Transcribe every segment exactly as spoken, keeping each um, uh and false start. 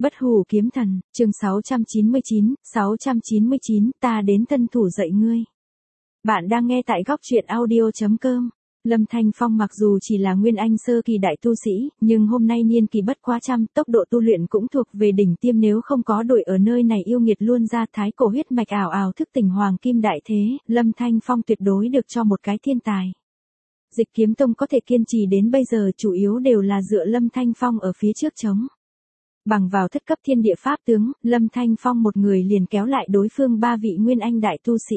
Bất hủ kiếm thần, chương sáu trăm chín mươi chín, sáu trăm chín mươi chín, ta đến tân thủ dạy ngươi. Bạn đang nghe tại góc truyện audio chấm com. Lâm Thanh Phong mặc dù chỉ là nguyên anh sơ kỳ đại tu sĩ, nhưng hôm nay niên kỳ bất quá trăm, tốc độ tu luyện cũng thuộc về đỉnh tiêm, nếu không có đội ở nơi này yêu nghiệt luôn ra thái cổ huyết mạch ảo ảo thức tỉnh hoàng kim đại thế, Lâm Thanh Phong tuyệt đối được cho một cái thiên tài. Dịch Kiếm Tông có thể kiên trì đến bây giờ chủ yếu đều là dựa Lâm Thanh Phong ở phía trước chống. Bằng vào thất cấp thiên địa pháp tướng, Lâm Thanh Phong một người liền kéo lại đối phương ba vị nguyên anh đại tu sĩ.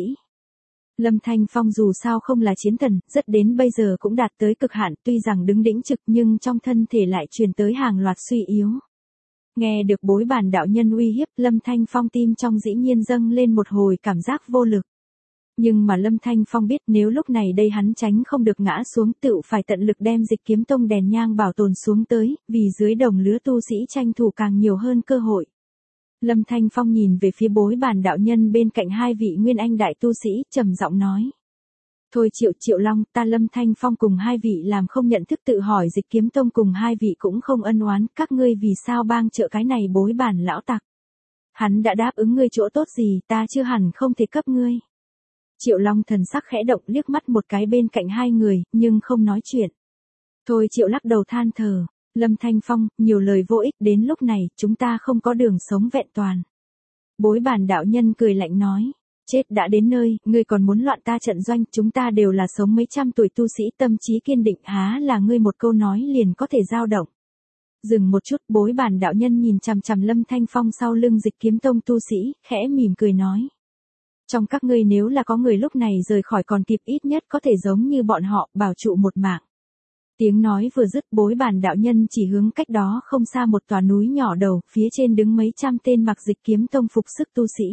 Lâm Thanh Phong dù sao không là chiến thần, rất đến bây giờ cũng đạt tới cực hạn, tuy rằng đứng đỉnh trực nhưng trong thân thể lại truyền tới hàng loạt suy yếu. Nghe được bối bản đạo nhân uy hiếp, Lâm Thanh Phong tim trong dĩ nhiên dâng lên một hồi cảm giác vô lực. Nhưng mà Lâm Thanh Phong biết nếu lúc này đây hắn tránh không được ngã xuống, tự phải tận lực đem Dịch Kiếm Tông đèn nhang bảo tồn xuống tới, vì dưới đồng lứa tu sĩ tranh thủ càng nhiều hơn cơ hội. Lâm Thanh Phong nhìn về phía bối bản đạo nhân bên cạnh hai vị nguyên anh đại tu sĩ, trầm giọng nói. Thôi Triệu Triệu Long, ta Lâm Thanh Phong cùng hai vị làm không nhận thức, tự hỏi Dịch Kiếm Tông cùng hai vị cũng không ân oán, các ngươi vì sao bang trợ cái này bối bản lão tặc. Hắn đã đáp ứng ngươi chỗ tốt gì, ta chưa hẳn không thể cấp ngươi. Triệu Long thần sắc khẽ động, liếc mắt một cái bên cạnh hai người, nhưng không nói chuyện. Thôi Triệu lắc đầu than thở. Lâm Thanh Phong, nhiều lời vô ích, đến lúc này, chúng ta không có đường sống vẹn toàn. Bối bản đạo nhân cười lạnh nói. Chết đã đến nơi, ngươi còn muốn loạn ta trận doanh, chúng ta đều là sống mấy trăm tuổi tu sĩ, tâm trí kiên định, há là ngươi một câu nói liền có thể dao động. Dừng một chút, bối bản đạo nhân nhìn chằm chằm Lâm Thanh Phong sau lưng Dịch Kiếm Tông tu sĩ, khẽ mỉm cười nói. Trong các ngươi nếu là có người lúc này rời khỏi còn kịp, ít nhất có thể giống như bọn họ, bảo trụ một mạng. Tiếng nói vừa dứt, bối bản đạo nhân chỉ hướng cách đó không xa một tòa núi nhỏ đầu, phía trên đứng mấy trăm tên mặc Dịch Kiếm Tông phục sức tu sĩ.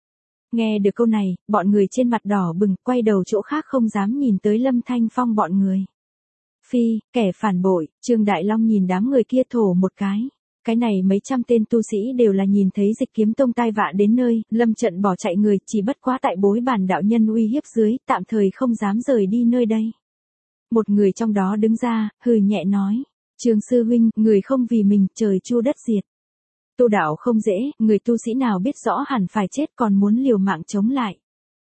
Nghe được câu này, bọn người trên mặt đỏ bừng, quay đầu chỗ khác không dám nhìn tới Lâm Thanh Phong bọn người. Phi, kẻ phản bội, Trương Đại Long nhìn đám người kia thổ một cái. Cái này mấy trăm tên tu sĩ đều là nhìn thấy Dịch Kiếm Tông tai vạ đến nơi, lâm trận bỏ chạy người, chỉ bất quá tại bối bản đạo nhân uy hiếp dưới, tạm thời không dám rời đi nơi đây. Một người trong đó đứng ra, hừ nhẹ nói, Trường sư huynh, người không vì mình, trời chu đất diệt. Tu đạo không dễ, người tu sĩ nào biết rõ hẳn phải chết còn muốn liều mạng chống lại.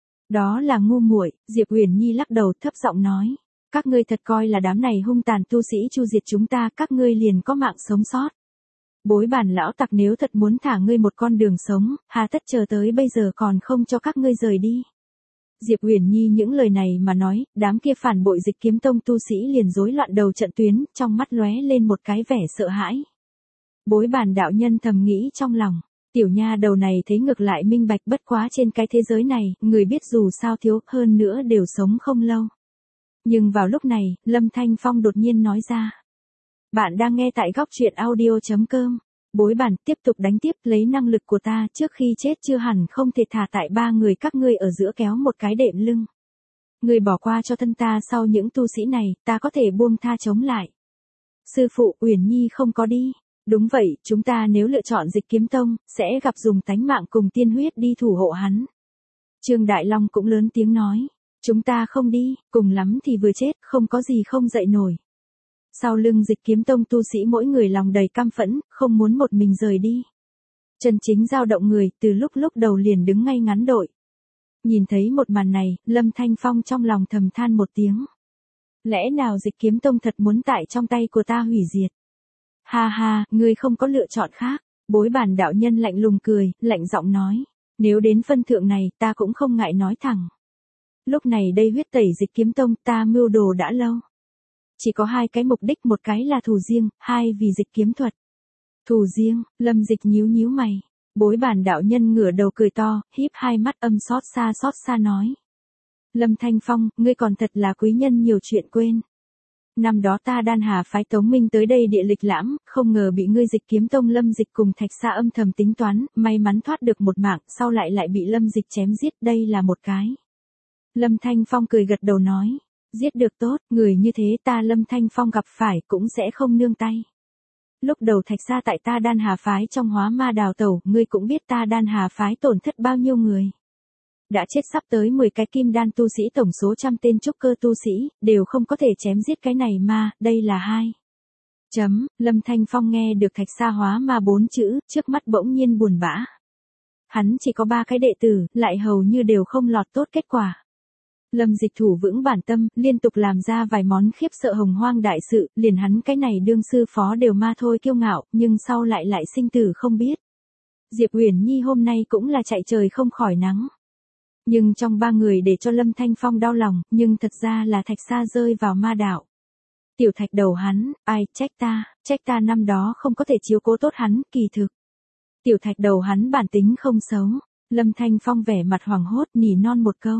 Đó là ngu muội, Diệp Uyển Nhi lắc đầu thấp giọng nói, các ngươi thật coi là đám này hung tàn tu sĩ chu diệt chúng ta, các ngươi liền có mạng sống sót. Bối bản lão tặc nếu thật muốn thả ngươi một con đường sống, hà tất chờ tới bây giờ còn không cho các ngươi rời đi. Diệp Uyển Nhi những lời này mà nói, đám kia phản bội Dịch Kiếm Tông tu sĩ liền rối loạn đầu trận tuyến, trong mắt lóe lên một cái vẻ sợ hãi. Bối bản đạo nhân thầm nghĩ trong lòng, tiểu nha đầu này thấy ngược lại minh bạch, bất quá trên cái thế giới này, người biết dù sao thiếu, hơn nữa đều sống không lâu. Nhưng vào lúc này, Lâm Thanh Phong đột nhiên nói ra. Bạn đang nghe tại góc truyện audio chấm com. Bối bản, tiếp tục đánh tiếp, lấy năng lực của ta, trước khi chết chưa hẳn không thể thả tại ba người các ngươi ở giữa kéo một cái đệm lưng. Người bỏ qua cho thân ta, sau những tu sĩ này, ta có thể buông tha chống lại. Sư phụ, Uyển Nhi không có đi. Đúng vậy, chúng ta nếu lựa chọn Dịch Kiếm Tông, sẽ gặp dùng tánh mạng cùng tiên huyết đi thủ hộ hắn. Trương Đại Long cũng lớn tiếng nói. Chúng ta không đi, cùng lắm thì vừa chết, không có gì không dậy nổi. Sau lưng Dịch Kiếm Tông tu sĩ mỗi người lòng đầy căm phẫn, không muốn một mình rời đi. Chân chính dao động người, từ lúc lúc đầu liền đứng ngay ngắn đội. Nhìn thấy một màn này, Lâm Thanh Phong trong lòng thầm than một tiếng. Lẽ nào Dịch Kiếm Tông thật muốn tại trong tay của ta hủy diệt? Ha ha, ngươi không có lựa chọn khác. Bối bản đạo nhân lạnh lùng cười, lạnh giọng nói. Nếu đến phân thượng này, ta cũng không ngại nói thẳng. Lúc này đây huyết tẩy Dịch Kiếm Tông, ta mưu đồ đã lâu. Chỉ có hai cái mục đích, một cái là thù riêng, hai vì dịch kiếm thuật. Thù riêng, Lâm Dịch nhíu nhíu mày. Bối bản đạo nhân ngửa đầu cười to, híp hai mắt âm xót xa xót xa nói. Lâm Thanh Phong, ngươi còn thật là quý nhân nhiều chuyện quên. Năm đó ta Đan Hà phái Tống Minh tới đây địa lịch lãm, không ngờ bị ngươi Dịch Kiếm Tông Lâm Dịch cùng Thạch Sa âm thầm tính toán, may mắn thoát được một mạng, sau lại lại bị Lâm Dịch chém giết, đây là một cái. Lâm Thanh Phong cười gật đầu nói. Giết được tốt, người như thế ta Lâm Thanh Phong gặp phải cũng sẽ không nương tay. Lúc đầu Thạch Sa tại ta Đan Hà phái trong hóa ma đào tẩu, ngươi cũng biết ta Đan Hà phái tổn thất bao nhiêu người. Đã chết sắp tới mười cái kim đan tu sĩ, tổng số trăm tên trúc cơ tu sĩ, đều không có thể chém giết cái này ma, đây là hai. Chấm, Lâm Thanh Phong nghe được thạch sa hóa ma bốn chữ, trước mắt bỗng nhiên buồn bã. Hắn chỉ có ba cái đệ tử, lại hầu như đều không lọt tốt kết quả. Lâm Dịch thủ vững bản tâm, liên tục làm ra vài món khiếp sợ hồng hoang đại sự, liền hắn cái này đương sư phó đều ma thôi kiêu ngạo, nhưng sau lại lại sinh tử không biết. Diệp Uyển Nhi hôm nay cũng là chạy trời không khỏi nắng. Nhưng trong ba người để cho Lâm Thanh Phong đau lòng, nhưng thật ra là thạch sa rơi vào ma đạo. Tiểu thạch đầu hắn, ai, trách ta, trách ta năm đó không có thể chiếu cố tốt hắn, kỳ thực. Tiểu thạch đầu hắn bản tính không xấu. Lâm Thanh Phong vẻ mặt hoảng hốt nỉ non một câu.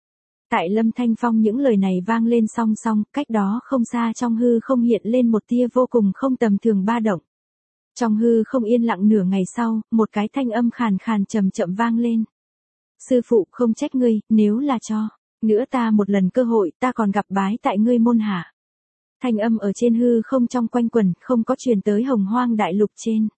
Tại Lâm Thanh Phong những lời này vang lên song song, cách đó không xa trong hư không hiện lên một tia vô cùng không tầm thường ba động. Trong hư không yên lặng nửa ngày sau, một cái thanh âm khàn khàn chậm chậm vang lên. Sư phụ không trách ngươi, nếu là cho nữa ta một lần cơ hội, ta còn gặp bái tại ngươi môn hạ. Thanh âm ở trên hư không trong quanh quẩn, không có truyền tới hồng hoang đại lục trên.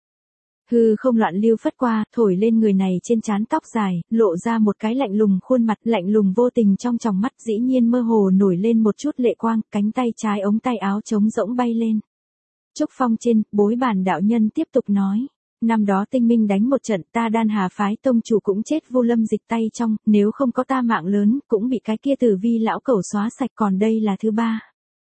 Hư không loạn lưu phất qua, thổi lên người này trên trán tóc dài, lộ ra một cái lạnh lùng khuôn mặt, lạnh lùng vô tình trong tròng mắt dĩ nhiên mơ hồ nổi lên một chút lệ quang, cánh tay trái ống tay áo trống rỗng bay lên. Trúc phong trên, bối bản đạo nhân tiếp tục nói. Năm đó tinh minh đánh một trận, ta Đan Hà phái tông chủ cũng chết vô Lâm Dịch tay trong, nếu không có ta mạng lớn, cũng bị cái kia tử vi lão cẩu xóa sạch, còn đây là thứ ba.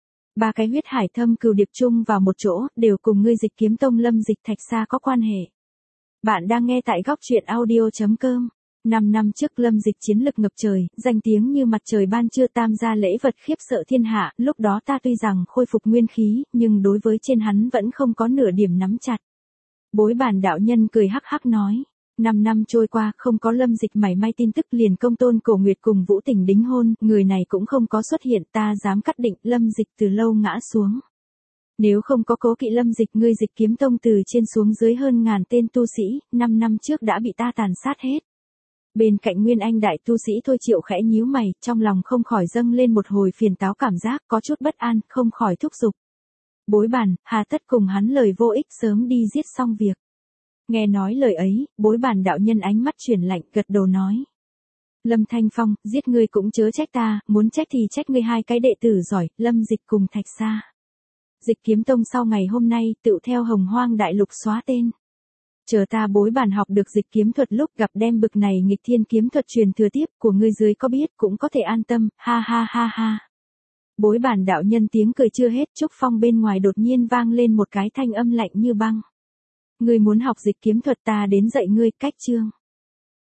Ba cái huyết hải thâm cừu điệp chung vào một chỗ, đều cùng ngươi Dịch Kiếm Tông Lâm Dịch Thạch Sa có quan hệ. Bạn đang nghe tại góc truyện audio chấm com. Năm năm trước Lâm Dịch chiến lực ngập trời, danh tiếng như mặt trời ban trưa, tam gia lễ vật khiếp sợ thiên hạ, lúc đó ta tuy rằng khôi phục nguyên khí, nhưng đối với trên hắn vẫn không có nửa điểm nắm chặt. Bối bản đạo nhân cười hắc hắc nói. Năm năm trôi qua, không có Lâm Dịch mảy may tin tức, liền công tôn Cổ Nguyệt cùng Vũ Tình đính hôn, người này cũng không có xuất hiện, ta dám cắt định Lâm Dịch từ lâu ngã xuống. Nếu không có cố kỵ Lâm Dịch, ngươi Dịch Kiếm Tông từ trên xuống dưới hơn ngàn tên tu sĩ, năm năm trước đã bị ta tàn sát hết. Bên cạnh Nguyên Anh đại tu sĩ Thôi Triệu khẽ nhíu mày, trong lòng không khỏi dâng lên một hồi phiền táo cảm giác, có chút bất an, không khỏi thúc giục. Bối bản, hà tất cùng hắn lời vô ích, sớm đi giết xong việc. Nghe nói lời ấy, bối bản đạo nhân ánh mắt chuyển lạnh, gật đầu nói. Lâm Thanh Phong, giết ngươi cũng chớ trách ta, muốn trách thì trách ngươi hai cái đệ tử giỏi, Lâm Dịch cùng Thạch Sa. Dịch Kiếm Tông sau ngày hôm nay, tự theo hồng hoang đại lục xóa tên. Chờ ta bối bản học được dịch kiếm thuật lúc gặp đem bực này nghịch thiên kiếm thuật truyền thừa tiếp, của ngươi dưới có biết cũng có thể an tâm, ha ha ha ha. Bối bản đạo nhân tiếng cười chưa hết, trúc phong bên ngoài đột nhiên vang lên một cái thanh âm lạnh như băng. Ngươi muốn học dịch kiếm thuật, ta đến dạy ngươi, cách chương.